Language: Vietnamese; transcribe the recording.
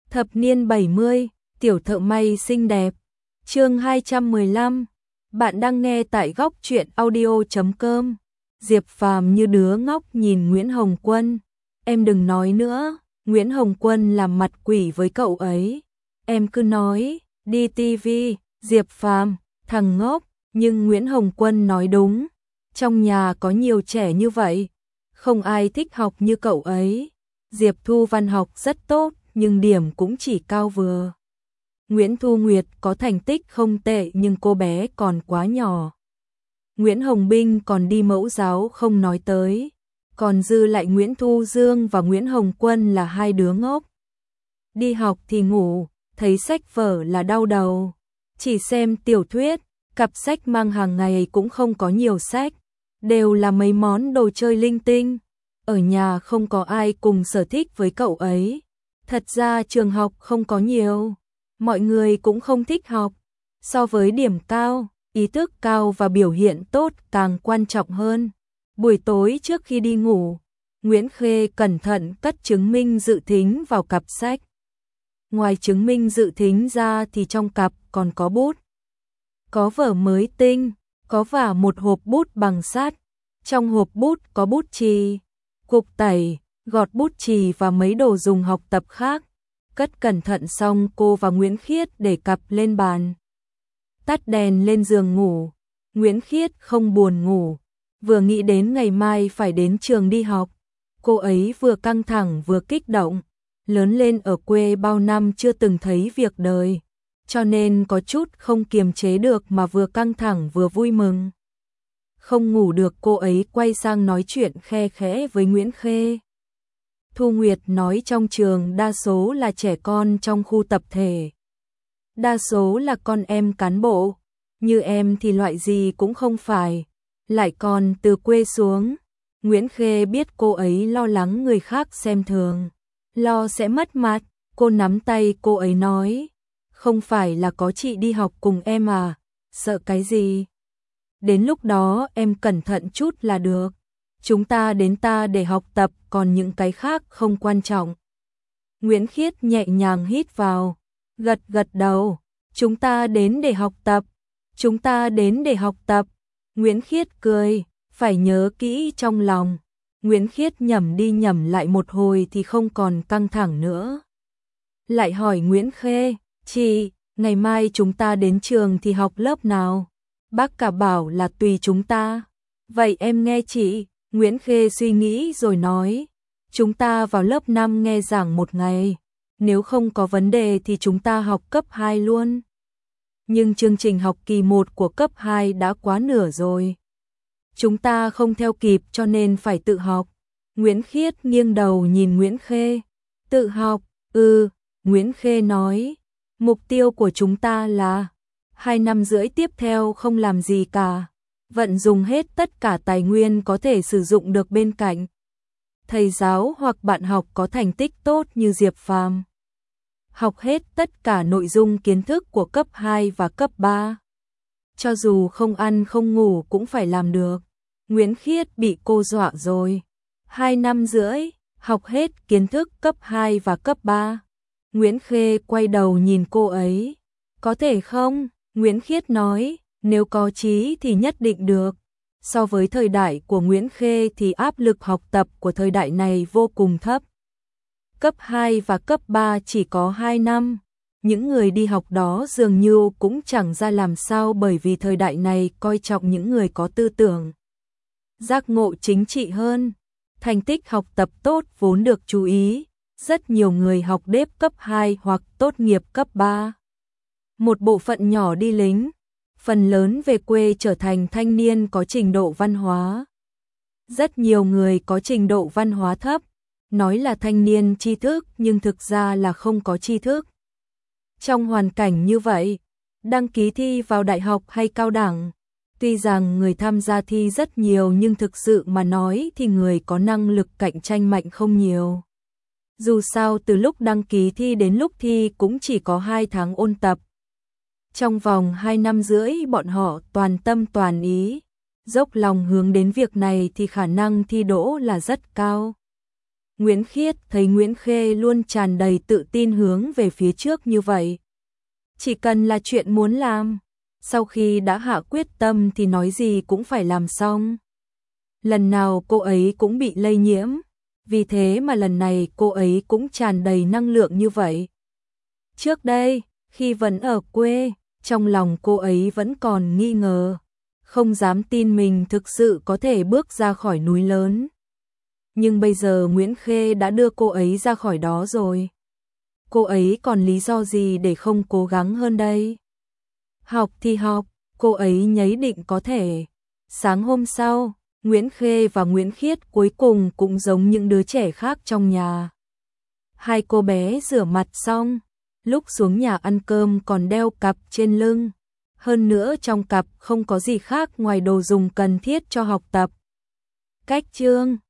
Thập niên 70, tiểu thợ may xinh đẹp. Chương 215. Bạn đang nghe tại góc truyện audio.com. Diệp Phàm như đứa ngốc nhìn Nguyễn Hồng Quân. Em đừng nói nữa, Nguyễn Hồng Quân làm mặt quỷ với cậu ấy. Em cứ nói, đi tivi, Diệp Phàm, thằng ngốc, nhưng Nguyễn Hồng Quân nói đúng. Trong nhà có nhiều trẻ như vậy, không ai thích học như cậu ấy. Diệp Thu văn học rất tốt, nhưng điểm cũng chỉ cao vừa. Nguyễn Thu Nguyệt có thành tích không tệ nhưng cô bé còn quá nhỏ. Nguyễn Hồng Binh còn đi mẫu giáo không nói tới. Còn dư lại Nguyễn Thu Dương và Nguyễn Hồng Quân là hai đứa ngốc. Đi học thì ngủ, thấy sách vở là đau đầu. Chỉ xem tiểu thuyết, cặp sách mang hàng ngày cũng không có nhiều sách. Đều là mấy món đồ chơi linh tinh. Ở nhà không có ai cùng sở thích với cậu ấy. Thật ra trường học không có nhiều. Mọi người cũng không thích học. So với điểm cao, ý thức cao và biểu hiện tốt càng quan trọng hơn. Buổi tối trước khi đi ngủ, Nguyễn Khê cẩn thận cất chứng minh dự thính vào cặp sách. Ngoài chứng minh dự thính ra thì trong cặp còn có bút. Có vở mới tinh, có và một hộp bút bằng sắt. Trong hộp bút có bút chì, cục tẩy, gọt bút chì và mấy đồ dùng học tập khác. Cất cẩn thận xong cô và Nguyễn Khiết để cặp lên bàn. Tắt đèn lên giường ngủ. Nguyễn Khiết không buồn ngủ. Vừa nghĩ đến ngày mai phải đến trường đi học. Cô ấy vừa căng thẳng vừa kích động. Lớn lên ở quê bao năm chưa từng thấy việc đời. Cho nên có chút không kiềm chế được mà vừa căng thẳng vừa vui mừng. Không ngủ được cô ấy quay sang nói chuyện khe khẽ với Nguyễn Khê. Thu Nguyệt nói trong trường đa số là trẻ con trong khu tập thể. Đa số là con em cán bộ. Như em thì loại gì cũng không phải. Lại còn từ quê xuống. Nguyễn Khê biết cô ấy lo lắng người khác xem thường. Lo sẽ mất mặt. Cô nắm tay cô ấy nói. Không phải là có chị đi học cùng em à? Sợ cái gì? Đến lúc đó em cẩn thận chút là được. Chúng ta đến để học tập, còn những cái khác không quan trọng. Nguyễn Khiết nhẹ nhàng hít vào, gật gật đầu. Chúng ta đến để học tập. Chúng ta đến để học tập. Nguyễn Khiết cười, phải nhớ kỹ trong lòng. Nguyễn Khiết nhẩm đi nhẩm lại một hồi thì không còn căng thẳng nữa. Lại hỏi Nguyễn Khê, chị, ngày mai chúng ta đến trường thì học lớp nào? Bác cả bảo là tùy chúng ta. Vậy em nghe chị. Nguyễn Khê suy nghĩ rồi nói. Chúng ta vào lớp 5 nghe giảng một ngày. Nếu không có vấn đề thì chúng ta học cấp 2 luôn. Nhưng chương trình học kỳ 1 của cấp 2 đã quá nửa rồi. Chúng ta không theo kịp cho nên phải tự học. Nguyễn Khiết nghiêng đầu nhìn Nguyễn Khê. Tự học, Nguyễn Khê nói. Mục tiêu của chúng ta là 2 năm rưỡi tiếp theo không làm gì cả. Vận dùng hết tất cả tài nguyên có thể sử dụng được bên cạnh. Thầy giáo hoặc bạn học có thành tích tốt như Diệp Phàm. Học hết tất cả nội dung kiến thức của cấp 2 và cấp 3. Cho dù không ăn không ngủ cũng phải làm được. Nguyễn Khiết bị cô dọa rồi. 2 năm rưỡi, học hết kiến thức cấp 2 và cấp 3. Nguyễn Khê quay đầu nhìn cô ấy. Có thể không? Nguyễn Khiết nói. Nếu có chí thì nhất định được. So với thời đại của Nguyễn Khê thì áp lực học tập của thời đại này vô cùng thấp. Cấp 2 và cấp 3 chỉ có 2 năm. Những người đi học đó dường như cũng chẳng ra làm sao bởi vì thời đại này coi trọng những người có tư tưởng, giác ngộ chính trị hơn. Thành tích học tập tốt vốn được chú ý. Rất nhiều người học đếp cấp 2 hoặc tốt nghiệp cấp 3. Một bộ phận nhỏ đi lính. Phần lớn về quê trở thành thanh niên có trình độ văn hóa. Rất nhiều người có trình độ văn hóa thấp, nói là thanh niên tri thức nhưng thực ra là không có tri thức. Trong hoàn cảnh như vậy, đăng ký thi vào đại học hay cao đẳng, tuy rằng người tham gia thi rất nhiều nhưng thực sự mà nói thì người có năng lực cạnh tranh mạnh không nhiều. Dù sao từ lúc đăng ký thi đến lúc thi cũng chỉ có 2 tháng ôn tập. Trong vòng 2 năm rưỡi bọn họ toàn tâm toàn ý, dốc lòng hướng đến việc này thì khả năng thi đỗ là rất cao. Nguyễn Khiết thấy Nguyễn Khê luôn tràn đầy tự tin hướng về phía trước như vậy. Chỉ cần là chuyện muốn làm, sau khi đã hạ quyết tâm thì nói gì cũng phải làm xong. Lần nào cô ấy cũng bị lây nhiễm, vì thế mà lần này cô ấy cũng tràn đầy năng lượng như vậy. Trước đây, khi vẫn ở quê, trong lòng cô ấy vẫn còn nghi ngờ, không dám tin mình thực sự có thể bước ra khỏi núi lớn. Nhưng bây giờ Nguyễn Khê đã đưa cô ấy ra khỏi đó rồi. Cô ấy còn lý do gì để không cố gắng hơn đây? Học thì học, cô ấy nhấy định có thể. Sáng hôm sau, Nguyễn Khê và Nguyễn Khiết cuối cùng cũng giống những đứa trẻ khác trong nhà. Hai cô bé rửa mặt xong, lúc xuống nhà ăn cơm còn đeo cặp trên lưng. Hơn nữa trong cặp không có gì khác ngoài đồ dùng cần thiết cho học tập. Cách chương